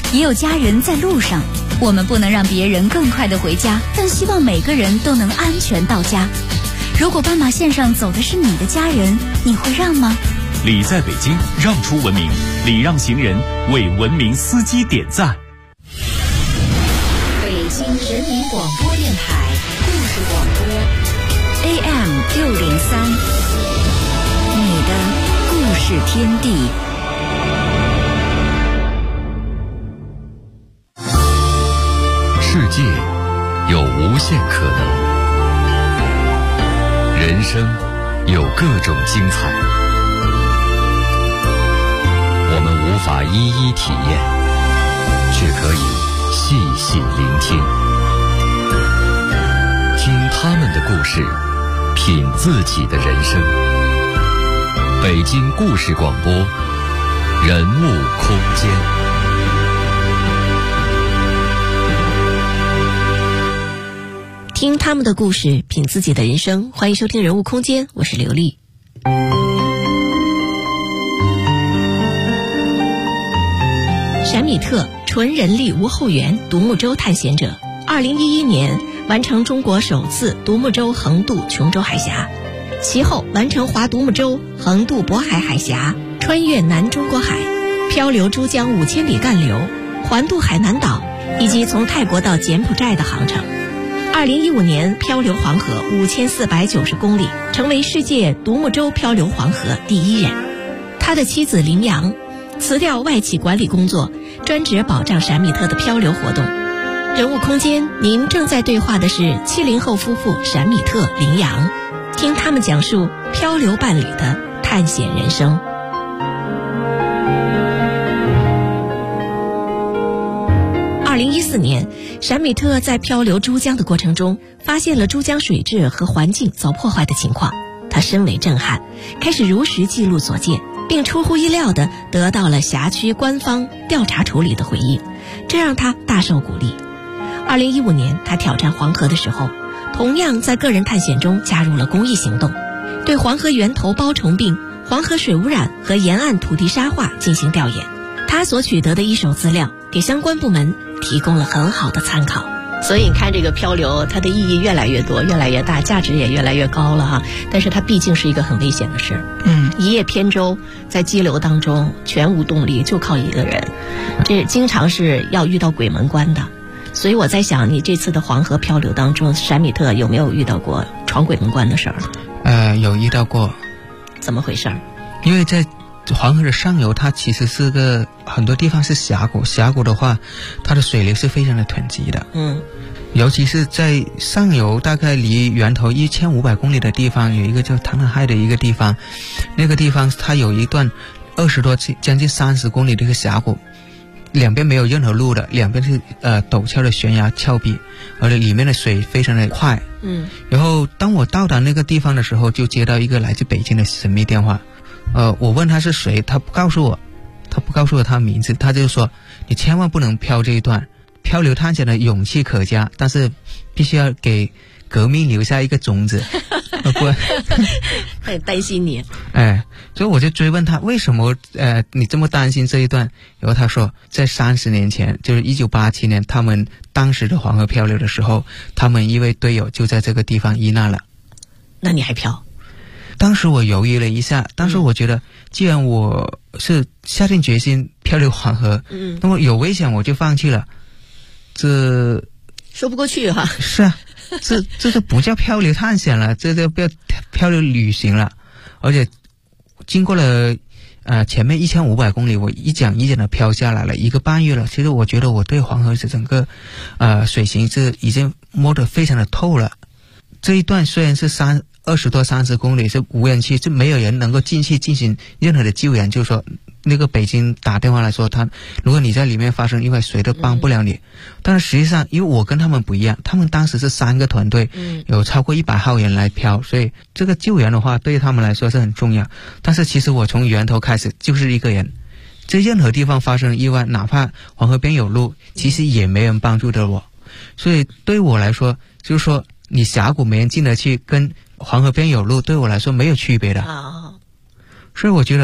也有家人在路上。我们不能让别人更快地回家，但希望每个人都能安全到家。如果斑马线上走的是你的家人，你会让吗？ 礼在北京，让出文明，礼让行人，为文明司机点赞。 北京人民广播电台故事广播 AM 603，你的故事天地。 世界有无限可能，人生有各种精彩，我们无法一一体验，却可以细细聆听，听他们的故事，品自己的人生。北京故事广播，人物空间。 听他们的故事，品自己的人生。欢迎收听人物空间，我是刘丽。闪米特，纯人力无后援独木舟探险者，2011年完成中国首次独木舟横渡琼州海峡，其后完成划独木舟横渡渤海海峡，穿越南中国海，漂流珠江5000里干流，环渡海南岛，以及从泰国到柬埔寨的航程。2015年漂流黄河5490公里，成为世界独木舟漂流黄河第1人。他的妻子林阳辞掉外企管理工作，专职保障闪米特的漂流活动。人物空间，您正在对话的是70后夫妇闪米特、林阳，听他们讲述漂流伴侣的探险人生。2014年，闪米特在漂流珠江的过程中，发现了珠江水质和环境遭破坏的情况，他深为震撼，开始如实记录所见，并出乎意料地得到了辖区官方调查处理的回应，这让他大受鼓励。2015年，他挑战黄河的时候，同样在个人探险中加入了公益行动，对黄河源头包虫病、黄河水污染和沿岸土地沙化进行调研。他所取得的一手资料给相关部门提供了很好的参考。所以你看，这个漂流它的意义越来越多，越来越大，价值也越来越高了哈。但是它毕竟是一个很危险的事。一叶扁舟在激流当中全无动力，就靠一个人，这经常是要遇到鬼门关的。所以我在想，你这次的黄河漂流当中，闪米特有没有遇到过闯鬼门关的事儿？ 有遇到过。 怎么回事？ 因为在黄河的上游，它其实是个很多地方是峡谷，峡谷的话它的水流是非常的湍急的。尤其是在上游大概离源头1500公里的地方，有一个叫唐人海的一个地方，那个地方它有一段20多将近30公里的一个峡谷，两边没有任何路的，两边是陡峭的悬崖峭壁，而且里面的水非常的快。然后当我到达那个地方的时候，就接到一个来自北京的神秘电话。我问他是谁，他不告诉我他的名字，他就说你千万不能漂这一段，漂流探险的勇气可嘉，但是必须要给革命留下一个种子。不， 很担心你。 所以我就追问他为什么你这么担心这一段。然后他说在30年前，就是1987年，他们当时的黄河漂流的时候，他们一位队友就在这个地方遇难了。 那你还漂？ 当时我犹豫了一下，当时我觉得既然我是下定决心漂流黄河，那么有危险我就放弃了，这说不过去哈。 是啊，这就不叫漂流探险了，这就不叫漂流旅行了。而且经过了前面1500公里，我一讲一讲的漂下来了1个半月了。其实我觉得我对黄河这整个水形是已经摸得非常的透了。这一段虽然是20多30公里是无人区，就没有人能够进去进行任何的救援，就是说那个北京打电话来说，如果你在里面发生意外，谁都帮不了你。但是实际上因为我跟他们不一样，他们当时是3个团队，有超过100号人来漂，所以这个救援的话对他们来说是很重要。但是其实我从源头开始就是一个人，在任何地方发生意外，哪怕黄河边有路，其实也没人帮助的我。所以对我来说，就是说你峡谷没人进得去跟黄河边有路对我来说没有区别的。所以我觉得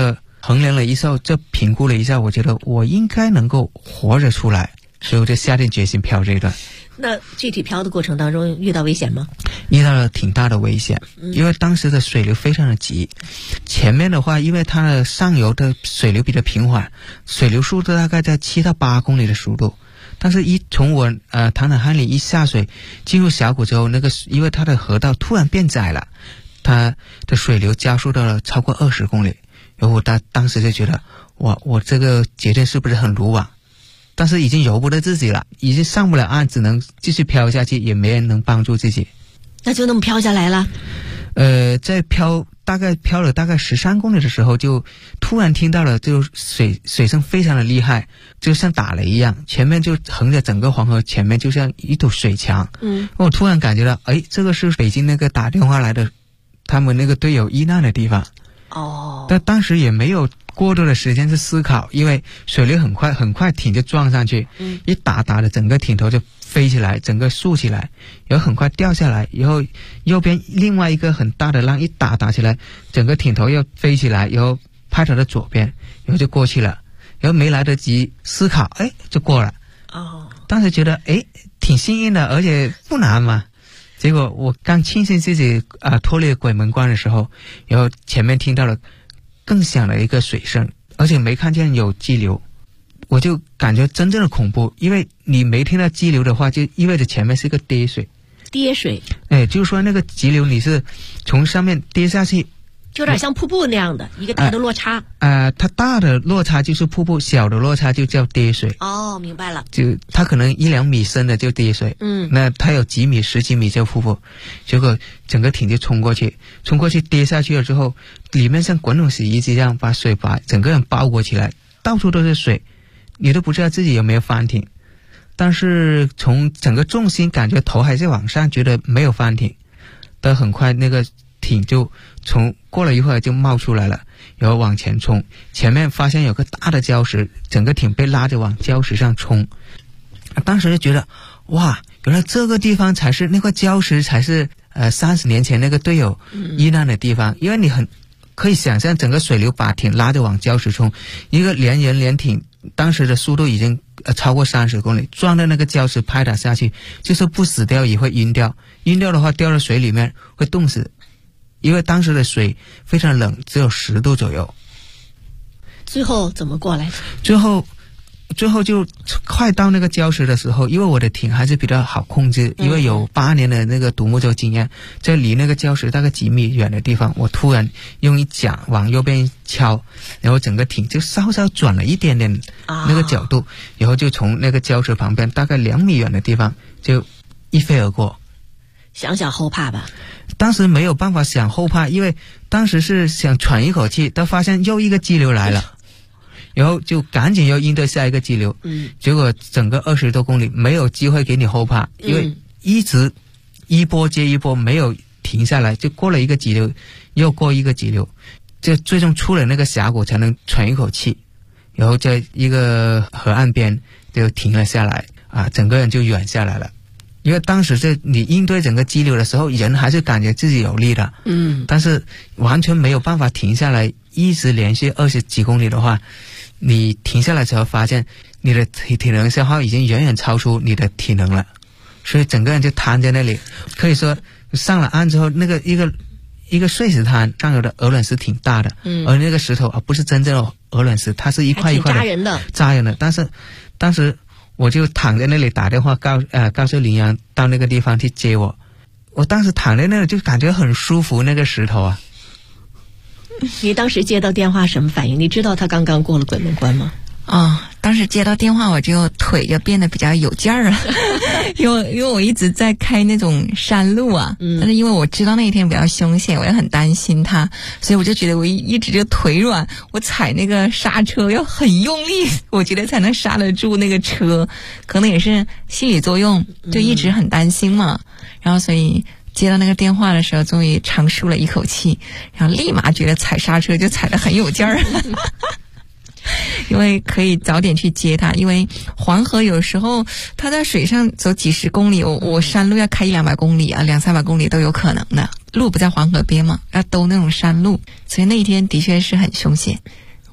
衡量了一下，这评估了一下，我觉得我应该能够活着出来，所以我就下定决心漂这一段。 那具体漂的过程当中遇到危险吗？ 遇到了挺大的危险，因为当时的水流非常的急。前面的话，因为它的上游的水流比较平缓，水流速度大概在7到8公里的速度。但是从我唐坦汉里一下水进入峡谷之后，因为它的河道突然变窄了，它的水流加速到了超过20公里。然后我当时就觉得，哇，我这个决定是不是很鲁莽？但是已经由不得自己了，已经上不了岸，只能继续漂下去，也没人能帮助自己。 那就那么漂下来了？ 在大概漂了大概13公里的时候，就突然听到了，就水声非常的厉害，就像打雷一样，前面就横着整个黄河前面就像一堵水墙。我突然感觉到，这个是北京那个打电话来的，他们那个队友遇难的地方。但当时也没有过多的时间去思考，因为水流很快艇就撞上去，一打的整个艇头就飞起来，整个竖起来，然后很快掉下来，然后右边另外一个很大的浪一打起来，整个艇头又飞起来，然后拍到了左边，然后就过去了，然后没来得及思考，就过了。当时觉得挺幸运的，而且不难嘛。结果我刚庆幸自己脱离了鬼门关的时候，然后前面听到了更响的一个水声，而且没看见有激流，我就感觉真正的恐怖，因为你没听到激流的话，就意味着前面是一个跌水。就是说那个激流你是从上面跌下去， 就有点像瀑布那样的一个大的落差。 它大的落差就是瀑布，小的落差就叫跌水。 明白了。 就它可能1-2米深的就跌水，那它有几米、10几米叫瀑布。结果整个艇就冲过去跌下去了之后，里面像滚筒洗衣机一样把水把整个人包裹起来，到处都是水，你都不知道自己有没有翻艇。但是从整个重心感觉头还是往上，觉得没有翻艇。但很快那个艇就过了一会儿就冒出来了，然后往前冲，前面发现有个大的礁石，整个艇被拉着往礁石上冲。当时就觉得，哇，原来这个地方才是那个礁石，才是30年前那个队友遇难的地方。因为你可以想象整个水流把艇拉着往礁石冲，一个连人连艇当时的速度已经超过30公里，撞到那个礁石拍打下去，就是不死掉也会晕掉，晕掉的话掉到水里面会冻死，因为当时的水非常冷，只有10度左右。 最后怎么过来？ 最后就快到那个礁石的时候，因为我的艇还是比较好控制，因为有8年的那个独木舟经验，在离那个礁石大概几米远的地方，我突然用一桨往右边敲，然后整个艇就稍稍转了一点点那个角度，然后就从那个礁石旁边大概2米远的地方就一飞而过。 想想后怕吧？ 当时没有办法想后怕，因为当时是想喘一口气，但发现又一个激流来了。然后就赶紧要应对下一个激流，结果整个20多公里没有机会给你后怕，因为一直一波接一波没有停下来，就过了一个激流，又过一个激流，就最终出了那个峡谷才能喘一口气，然后在一个河岸边就停了下来，整个人就远下来了。因为当时你应对整个激流的时候，人还是感觉自己有力的，但是完全没有办法停下来，一直连续20几公里的话，你停下来之后发现你的体能消耗已经远远超出你的体能了，所以整个人就瘫在那里。可以说上了岸之后，那个一个碎石滩上游的鹅卵石挺大的，而那个石头不是真正的鹅卵石，它是一块一块的扎人的。但是当时我就躺在那里打电话告诉林阳到那个地方去接我。我当时躺在那里就感觉很舒服，那个石头啊。 你当时接到电话什么反应？你知道他刚刚过了鬼门关吗？ 当时接到电话我就腿就变得比较有劲儿了，因为我一直在开那种山路啊，但是因为我知道那一天比较凶险，我也很担心他，所以我就觉得我一直就腿软，我踩那个刹车要很用力，我觉得才能刹得住那个车，可能也是心理作用，就一直很担心嘛，然后所以接到那个电话的时候终于长舒了一口气，然后立马觉得踩刹车就踩得很有劲儿因为可以早点去接他，因为黄河有时候他在水上走几十公里，我山路要开100-200公里啊，200-300公里都有可能的，路不在黄河边嘛，要兜那种山路，所以那一天的确是很凶险。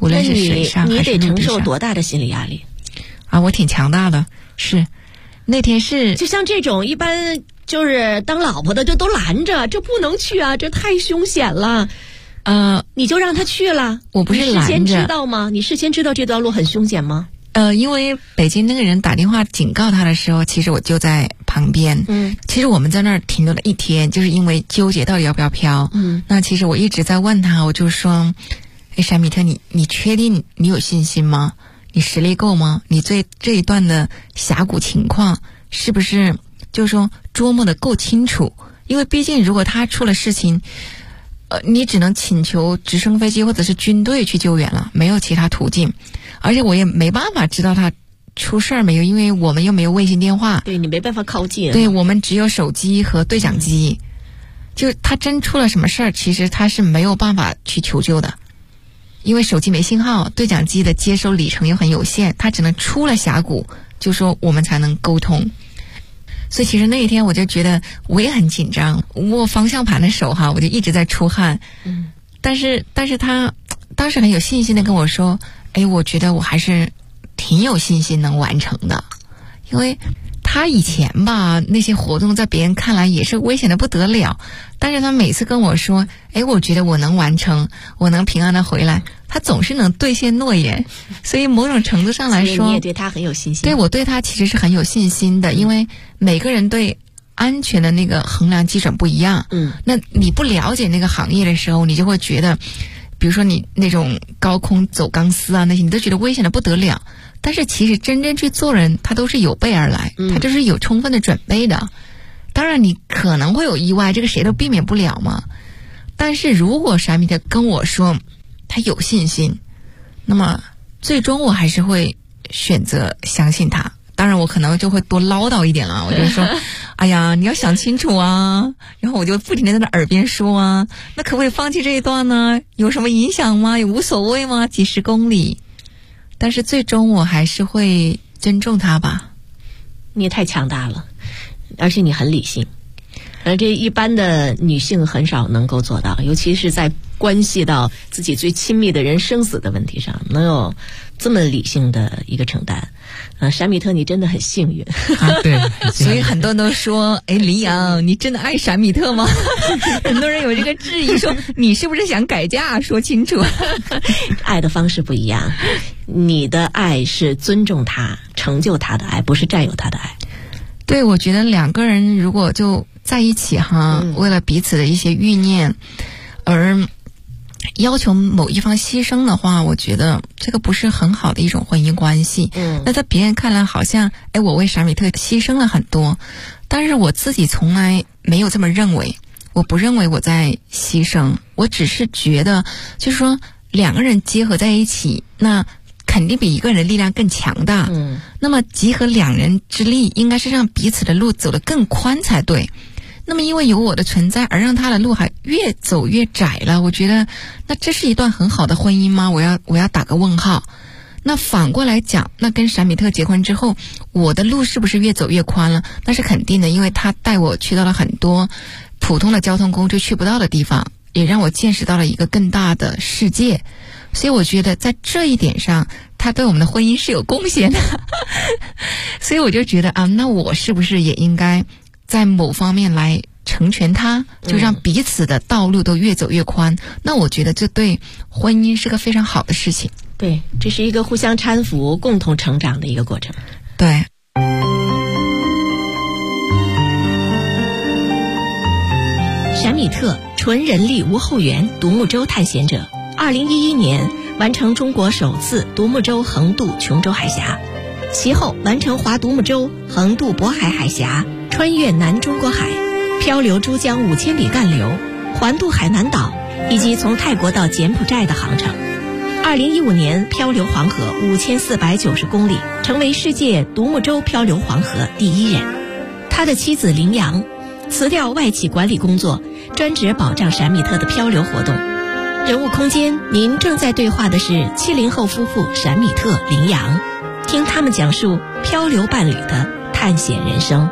无论是水上你得还是陆地上承受多大的心理压力啊！我挺强大的，是那天是就像这种一般就是当老婆的就都拦着，这不能去啊，这太凶险了。你就让他去了。 我不是拦着。 你事先知道吗？你事先知道这条路很凶险吗？ 因为北京那个人打电话警告他的时候，其实我就在旁边。其实我们在那儿停留了一天，就是因为纠结到底要不要飘。那其实我一直在问他，我就说，山米特，你确定你有信心吗？你实力够吗？你对这一段的峡谷情况是不是就是说琢磨的够清楚？因为毕竟如果他出了事情，你只能请求直升飞机或者是军队去救援了，没有其他途径。而且我也没办法知道他出事儿没有，因为我们又没有卫星电话。 对，你没办法靠近。 对，我们只有手机和对讲机。就他真出了什么事儿，其实他是没有办法去求救的，因为手机没信号，对讲机的接收里程又很有限，他只能出了峡谷，就说我们才能沟通。所以其实那一天我就觉得我也很紧张，握方向盘的手哈，我就一直在出汗。但是他当时很有信心的跟我说，我觉得我还是挺有信心能完成的，因为他以前吧那些活动在别人看来也是危险的不得了，但是他每次跟我说，我觉得我能完成，我能平安的回来，他总是能兑现诺言。所以某种程度上来说， 你也对他很有信心。 对，我对他其实是很有信心的，因为每个人对安全的那个衡量基准不一样。那你不了解那个行业的时候，你就会觉得比如说你那种高空走钢丝啊那些，你都觉得危险的不得了。但是其实真正去做人，他都是有备而来，他就是有充分的准备的。当然你可能会有意外，这个谁都避免不了嘛。但是如果山米特跟我说他有信心，那么最终我还是会选择相信他。当然我可能就会多唠叨一点了，我就说哎呀你要想清楚啊，然后我就不停地在他耳边说啊，那可不可以放弃这一段呢？有什么影响吗？也无所谓吗？几十公里。但是最终我还是会尊重他吧。 你也太强大了，而且你很理性，而这一般的女性很少能够做到，尤其是在关系到自己最亲密的人生死的问题上，能有这么理性的一个承担。山米特你真的很幸运啊，对， 所以很多人都说，黎阳，你真的爱山米特吗？很多人有这个质疑，说你是不是想改嫁？说清楚。 爱的方式不一样，你的爱是尊重他、成就他的爱，不是占有他的爱。 对，我觉得两个人如果就在一起哈，为了彼此的一些欲念而要求某一方牺牲的话，我觉得这个不是很好的一种婚姻关系。那在别人看来好像我为山米特牺牲了很多，但是我自己从来没有这么认为。我不认为我在牺牲，我只是觉得就是说两个人结合在一起，那肯定比一个人的力量更强大。那么集合两人之力，应该是让彼此的路走得更宽才对。那么因为有我的存在而让他的路还越走越窄了，我觉得那这是一段很好的婚姻吗？我要打个问号。那反过来讲，那跟山米特结婚之后，我的路是不是越走越宽了？那是肯定的，因为他带我去到了很多普通的交通工具去不到的地方，也让我见识到了一个更大的世界。所以我觉得在这一点上他对我们的婚姻是有贡献的。所以我就觉得那我是不是也应该在某方面来成全他，就让彼此的道路都越走越宽。那我觉得这对婚姻是个非常好的事情。 对，这是一个互相搀扶、共同成长的一个过程。 对。 山米特，纯人力无后援独木舟探险者，2011年完成中国首次独木舟横渡琼州海峡，其后完成划独木舟横渡渤海海峡，穿越南中国海，漂流珠江5000里干流，环渡海南岛，以及从泰国到柬埔寨的航程。2015年漂流黄河5490公里，成为世界独木舟漂流黄河第1人。他的妻子林阳辞掉外企管理工作，专职保障山米特的漂流活动。人物空间，您正在对话的是70后夫妇山米特、林阳，听他们讲述漂流伴侣的探险人生。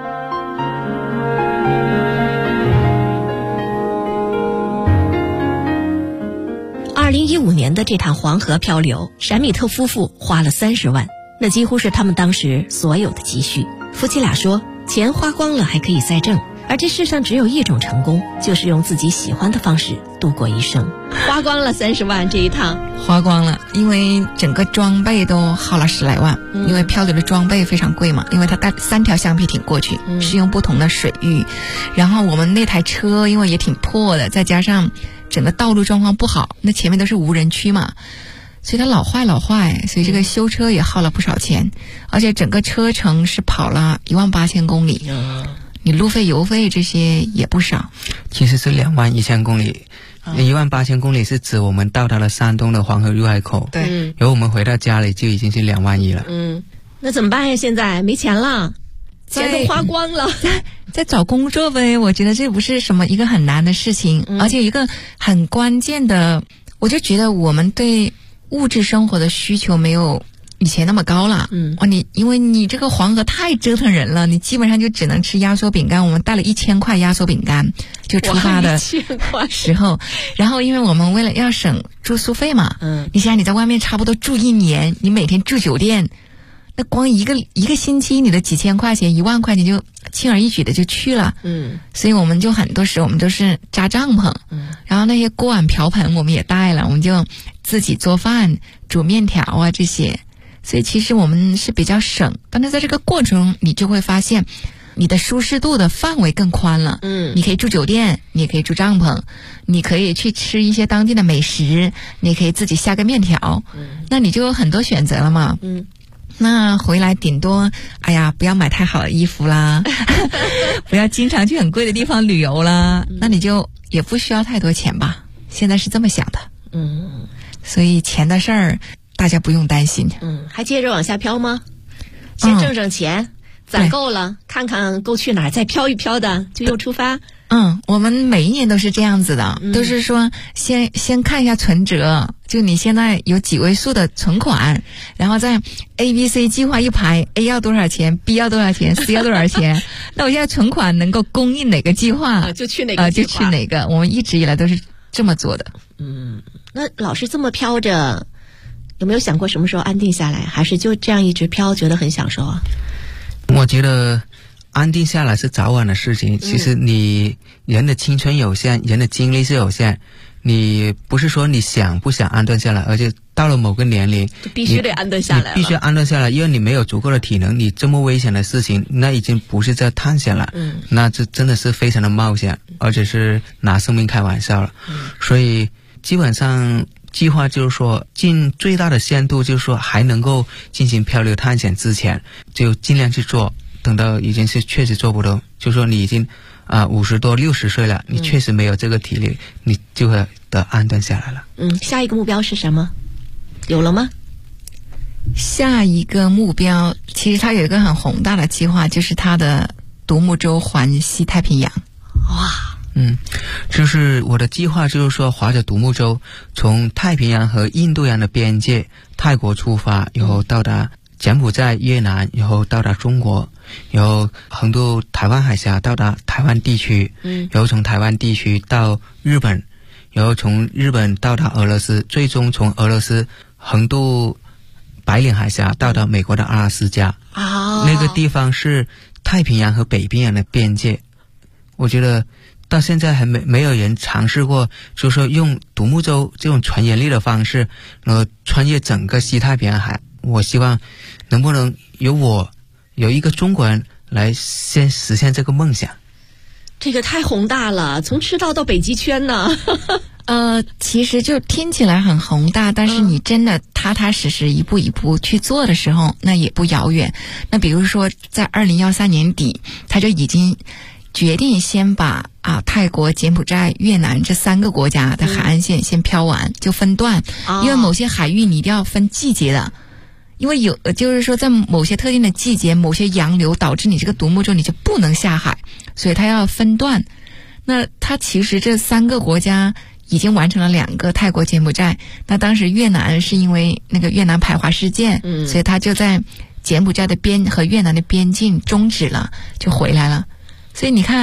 2015年的这趟黄河漂流，闪米特夫妇花了30万，那几乎是他们当时所有的积蓄。夫妻俩说，钱花光了还可以再挣，而这世上只有一种成功，就是用自己喜欢的方式度过一生。花光了30万这一趟， 花光了，因为整个装备都耗了10来万，因为漂流的装备非常贵嘛，因为它带3条橡皮艇过去，是用不同的水域，然后我们那台车因为也挺破的，再加上整个道路状况不好，那前面都是无人区嘛，所以它老坏，所以这个修车也耗了不少钱，而且整个车程是跑了18000公里，你路费油费这些也不少。 其实是21000公里，18000公里是指我们到达了山东的黄河入海口， 对， 然后我们回到家里就已经是21000了。 那怎么办呀？现在没钱了，钱都花光了， 在找工作呗。我觉得这不是什么一个很难的事情，而且一个很关键的，我就觉得我们对物质生活的需求没有以前那么高了。因为你这个黄河太折腾人了，你基本上就只能吃压缩饼干。我们带了1000块压缩饼干就出发的时候，然后因为我们为了要省住宿费嘛，你想你在外面差不多住1年，你每天住酒店，那光一个星期你的几千块钱、1万块钱就轻而易举的就去了。所以我们就很多时候我们都是扎帐篷，然后那些锅碗瓢盆我们也带了，我们就自己做饭、煮面条啊这些。所以其实我们是比较省，但是在这个过程你就会发现你的舒适度的范围更宽了。你可以住酒店，你也可以住帐篷，你可以去吃一些当地的美食，你可以自己下个面条，那你就有很多选择了嘛。那回来顶多不要买太好的衣服啦不要经常去很贵的地方旅游啦，那你就也不需要太多钱吧，现在是这么想的。所以钱的事儿大家不用担心。 还接着往下漂吗？先挣钱，攒够了，看看够去哪儿，再漂一漂的就又出发。 我们每一年都是这样子的，都是说先看一下存折，就你现在有几位数的存款，然后再 ABC 计划一排 ，A 要多少钱 ，B 要多少钱 ，C 要多少钱，那我现在存款能够供应哪个计划， 就去哪个计划， 就去哪个。我们一直以来都是这么做的。 那老是这么飘着，有没有想过什么时候安定下来？还是就这样一直飘，觉得很享受啊？ 我觉得安定下来是早晚的事情。其实你人的青春有限，人的精力是有限，你不是说你想不想安顿下来，而且到了某个年龄就必须得安顿下来了， 你必须安顿下来，因为你没有足够的体能，你这么危险的事情那已经不是在探险了，那这真的是非常的冒险，而且是拿生命开玩笑了。所以基本上计划就是说尽最大的限度，就是说还能够进行漂流探险之前就尽量去做，等到已经是确实做不到，就是说你已经50多60岁了，你确实没有这个体力，你就会得安顿下来了。 下一个目标是什么？有了吗？ 下一个目标其实它有一个很宏大的计划，就是它的独木舟环西太平洋。 哇， 就是我的计划就是说划着独木舟从太平洋和印度洋的边界泰国出发，然后到达柬埔寨、越南，然后到达中国，然后横渡台湾海峡到达台湾地区，然后从台湾地区到日本，然后从日本到达俄罗斯，最终从俄罗斯横渡白令海峡到达美国的阿拉斯加。那个地方是太平洋和北冰洋的边界。我觉得到现在还没有人尝试过，就是说用独木舟这种传言力的方式穿越整个西太平洋海。我希望能不能有一个中国人来先实现这个梦想。 这个太宏大了，从赤道到北极圈呢其实就听起来很宏大，但是你真的踏踏实实一步一步去做的时候，那也不遥远。那比如说在2013年底，他就已经决定先把泰国、柬埔寨、越南这3个国家的海岸线先漂完，就分段，因为某些海域你一定要分季节的，因为就是说在某些特定的季节，某些洋流导致你这个独木舟你就不能下海，所以它要分段。那它其实这3个国家已经完成了2个，泰国、柬埔寨。那当时越南是因为那个越南排华事件，所以它就在柬埔寨的和越南的边境终止了，就回来了。所以你看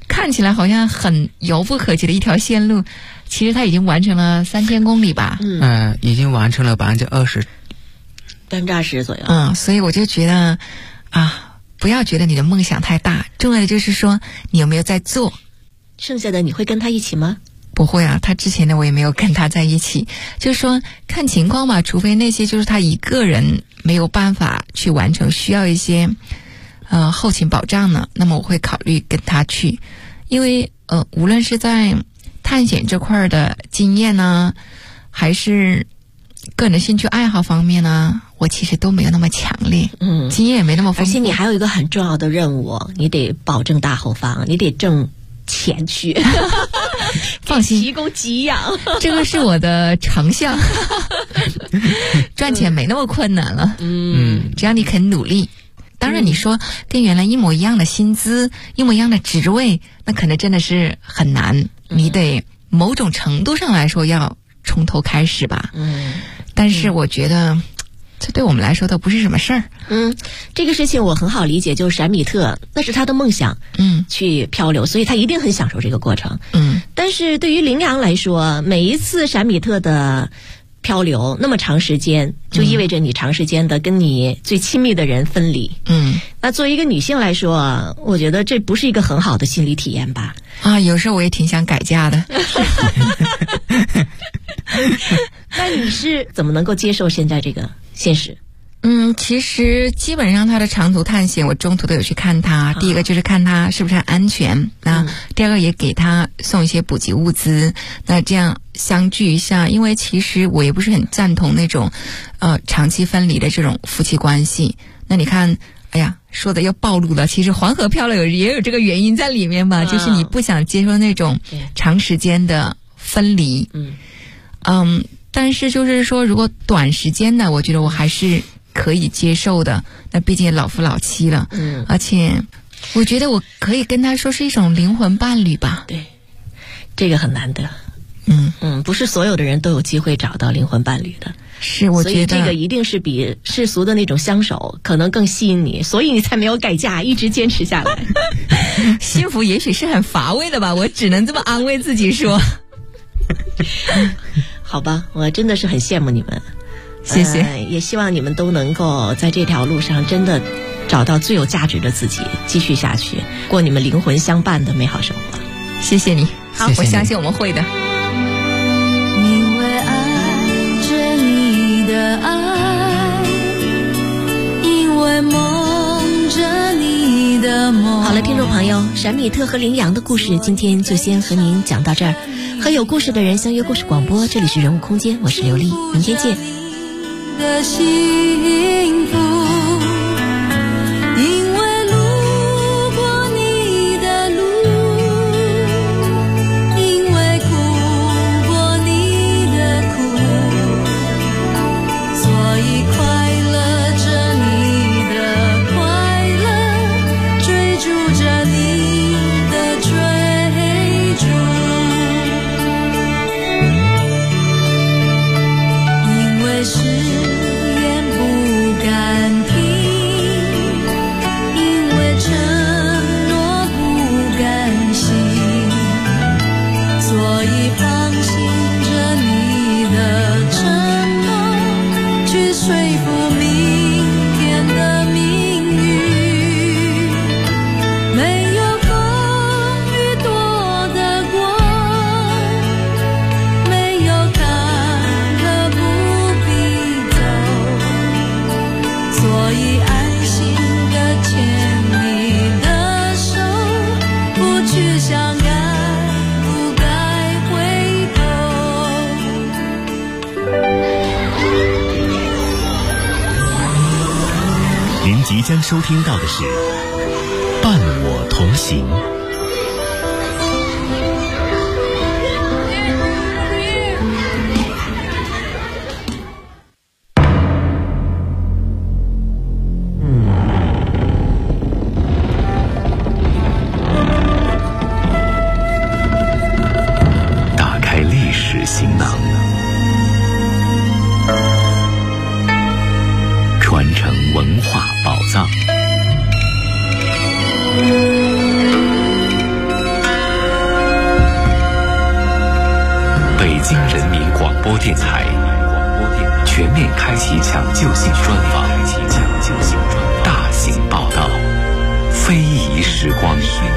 看起来好像很遥不可及的一条线路，其实它已经完成了3000公里吧。 已经完成了20%，20% 左右。 所以我就觉得不要觉得你的梦想太大，重要的就是说你有没有在做。 剩下的你会跟他一起吗？ 不会啊，他之前的我也没有跟他在一起，就是说看情况吧，除非那些就是他一个人没有办法去完成，需要一些后勤保障呢，那么我会考虑跟他去。因为无论是在探险这块的经验呢，还是个人的兴趣爱好方面呢，我其实都没有那么强烈，经验也没那么丰富。 而且你还有一个很重要的任务，你得保证大后方，你得挣钱去放心， 提供给养， 这个是我的长项。赚钱没那么困难了，只要你肯努力。当然你说跟原来一模一样的薪资，一模一样的职位，那可能真的是很难，你得某种程度上来说要从头开始吧。但是我觉得这对我们来说都不是什么事儿。 这个事情我很好理解，就是闪米特那是他的梦想，去漂流，所以他一定很享受这个过程。但是对于羚羊来说，每一次闪米特的漂流那么长时间，就意味着你长时间的跟你最亲密的人分离。那作为一个女性来说，我觉得这不是一个很好的心理体验吧。 有时候我也挺想改嫁的。 那你是怎么能够接受现在这个现实？ 其实基本上他的长途探险我中途都有去看他，第一个就是看他是不是很安全，那第二个也给他送一些补给物资，那这样相聚一下。因为其实我也不是很赞同那种长期分离的这种夫妻关系。那你看，哎呀，说的又暴露了，其实黄河漂流也有这个原因在里面吧，就是你不想接受那种长时间的分离。但是就是说如果短时间的，我觉得我还是可以接受的，那毕竟也老夫老妻了。而且我觉得我可以跟他说是一种灵魂伴侣吧。 对，这个很难得。不是所有的人都有机会找到灵魂伴侣的。 是，我觉得所以这个一定是比世俗的那种相守可能更吸引你，所以你才没有改嫁，一直坚持下来。 幸福也许是很乏味的吧，我只能这么安慰自己说。 好吧，我真的是很羡慕你们， 谢谢。 也希望你们都能够在这条路上真的找到最有价值的自己，继续下去，过你们灵魂相伴的美好生活。 谢谢你。好， 谢谢你。 我相信我们会的。 因为爱着你的爱，因为梦着你的梦。 好了，听众朋友，闪米特和羚羊的故事今天就先和您讲到这儿。和有故事的人相约故事广播，这里是人物空间，我是刘丽，明天见。 的幸福，因为路过你的路，因为哭过你的苦，所以快乐着你的快乐，追逐着你的追逐。因为誓言不敢听，因为承诺不甘心，所以放心着你的承诺，去说服明天的命运。没有风雨躲得过，没有坎坷不必走，所以安心地牵你的手，不去想该不该回头。 您即将收听到的是《伴我同行》。打开历史行囊，传承文化宝藏。 京人民广播电台全面开启抢救性专访，大型报道，非遗时光。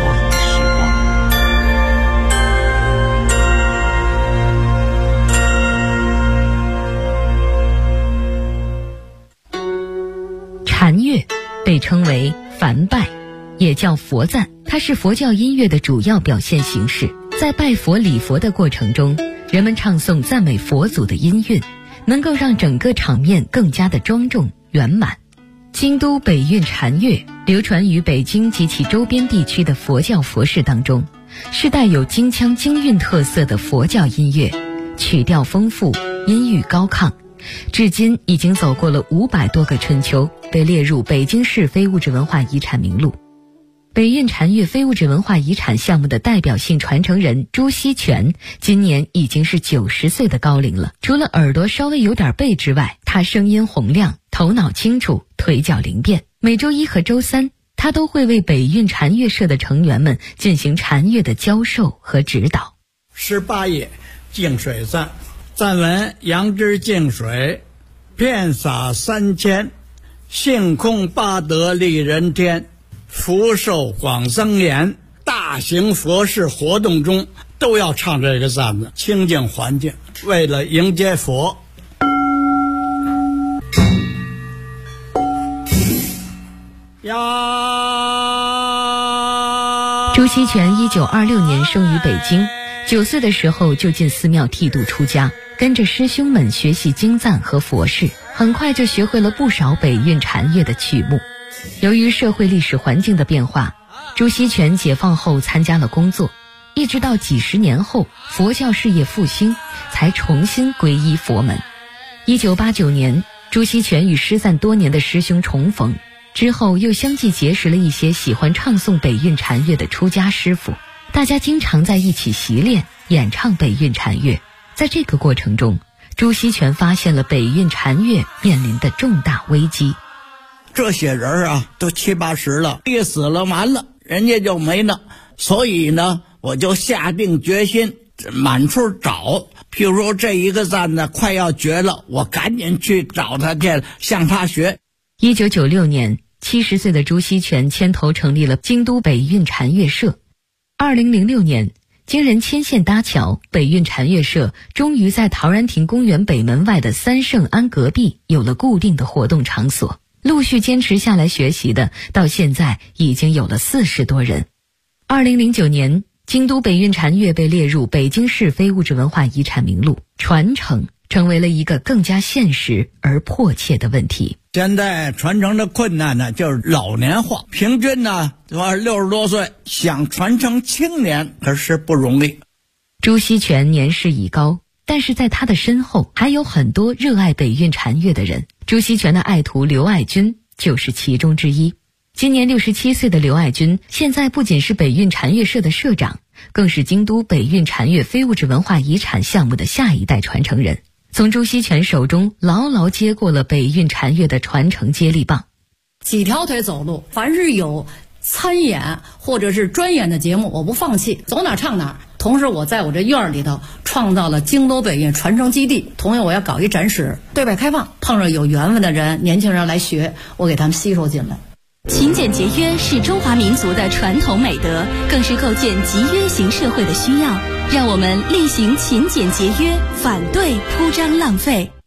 禅乐被称为梵拜，也叫佛赞，它是佛教音乐的主要表现形式。在拜佛礼佛的过程中，人们唱诵赞美佛祖的音韵，能够让整个场面更加的庄重圆满。京都北韵禅乐流传于北京及其周边地区的佛教佛事当中，是带有京腔京韵特色的佛教音乐，曲调丰富，音域高亢，至今已经走过了500多个春秋，被列入北京市非物质文化遗产名录。北韵禅乐非物质文化遗产项目的代表性传承人朱锡全今年已经是90岁的高龄了。除了耳朵稍微有点背之外，他声音洪亮，头脑清楚，腿脚灵便。每周一和周三，他都会为北韵禅乐社的成员们进行禅乐的教授和指导。 18页净水赞，赞文：杨枝净水，遍洒3000，性空八德利人天，福寿广增延。大型佛事活动中都要唱这个赞子，清净环境，为了迎接佛。呀！ 朱锡全1926年生于北京，9岁的时候就进寺庙剃度出家，跟着师兄们学习经赞和佛事，很快就学会了不少北韵禅乐的曲目。由于社会历史环境的变化，朱锡全解放后参加了工作，一直到几十年后佛教事业复兴，才重新皈依佛门。1989年，朱锡全与失散多年的师兄重逢，之后又相继结识了一些喜欢唱诵北韵禅乐的出家师傅，大家经常在一起习练演唱北韵禅乐。在这个过程中，朱锡全发现了北韵禅乐面临的重大危机。 这些人啊，都70、80了，一死了完了，人家就没了。所以呢，我就下定决心满处找。譬如说这一个赞呢快要绝了，我赶紧去找他去，向他学。 1996年，70岁的朱锡全牵头成立了京都北韵禅乐社。2006年，经人牵线搭桥，北韵禅乐社终于在陶然亭公园北门外的三圣庵隔壁有了固定的活动场所。陆续坚持下来学习的，到现在已经有了40多人。2009年，京都北韵禅乐被列入北京市非物质文化遗产名录，传承成为了一个更加现实而迫切的问题。 现在传承的困难呢，就是老年化，平均呢60多岁，想传承青年可是不容易。 朱锡全年事已高，但是在他的身后还有很多热爱北韵禅乐的人。朱锡全的爱徒刘爱军就是其中之一。今年67岁的刘爱军，现在不仅是北韵禅乐社的社长，更是京都北韵禅乐非物质文化遗产项目的下一代传承人，从朱锡全手中牢牢接过了北韵禅乐的传承接力棒。 几条腿走路，凡是有参演或者是专演的节目，我不放弃，走哪唱哪。同时我在我这院里头创造了京都北韵传承基地，同样我要搞一展示，对外开放，碰上有缘分的人，年轻人来学，我给他们吸收进来。 勤俭节约是中华民族的传统美德，更是构建集约型社会的需要。让我们力行勤俭节约，反对铺张浪费。